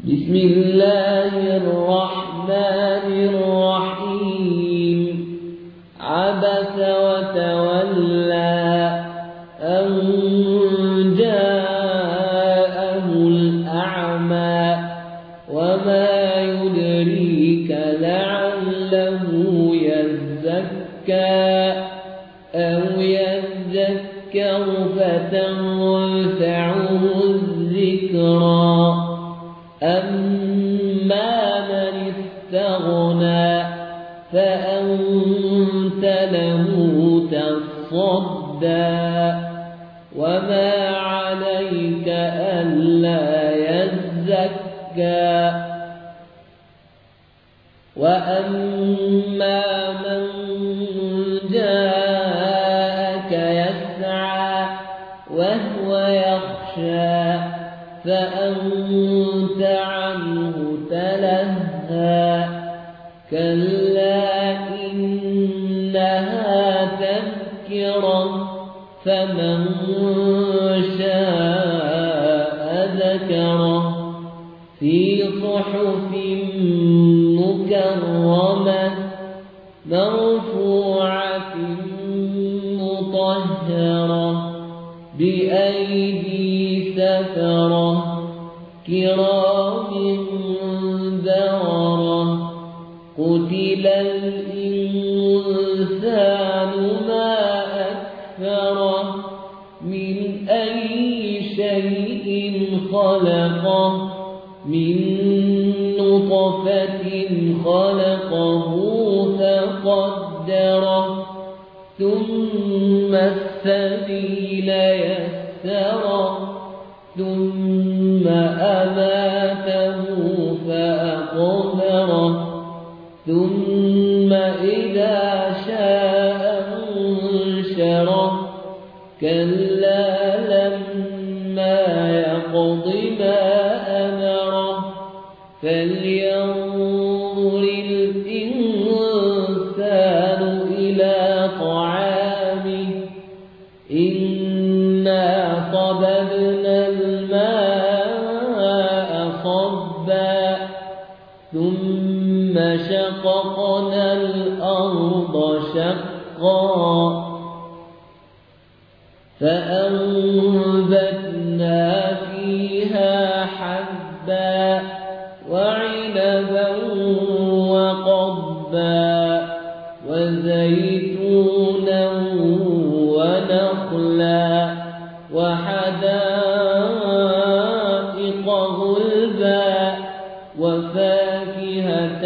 بسم الله الرحمن الرحيم. عبس وتولى أن جاءه الأعمى وما يدريك لعله يزكى أو يذكر فتنفعه الذكرى. أما من استغنى فأنت له تصدى وما عليك ألا يزكى. وأما من جاءك يسعى وهو يخشى فأنت عنه تلهى. كلا إنها تذكرة فمن شاء ذكره في صحف مكرمة مرفوعة مطهرة بأيدي سفرة كرام بررة. قتل الإنسان ما أكفره من أي شيء خلقه من نطفة خلقه فقدره ثم السبيل يسره ثم أماته فأقبره ثم إذا شاء أنشره. كلا لما يقض ما أمره فلينظر الإنسان إلى طعامه إنا صببنا الماء صبا ثم شققنا الأرض شقا فأنبتنا فيها حبا وعنبا وقضبا وزيتونا ونخلا وحدائق غلبا وفاكهة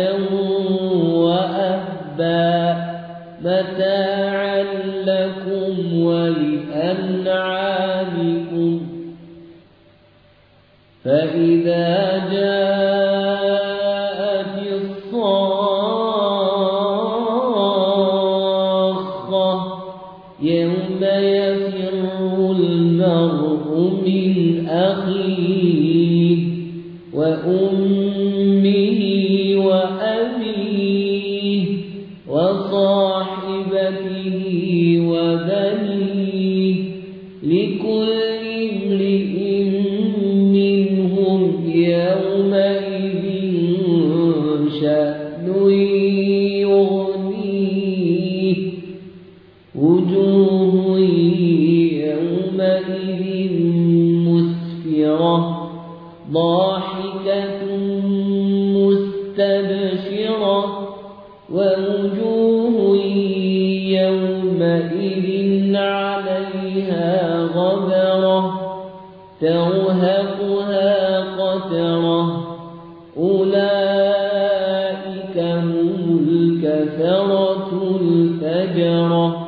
وأبا متاعا لكم ولأنعامكم. فإذا جاءت الصاخة يوم يفر المرء من أخيه وأمه وأبيه وصاحبته وبنيه لكل امرئ منهم يومئذ شأن يغنيه. وجوه يومئذ مسفرة ضاحكة مستبشرة ووجوه يومئذ عليها غبرة ترهقها قترة. أولئك هم الكفرة الفجرة.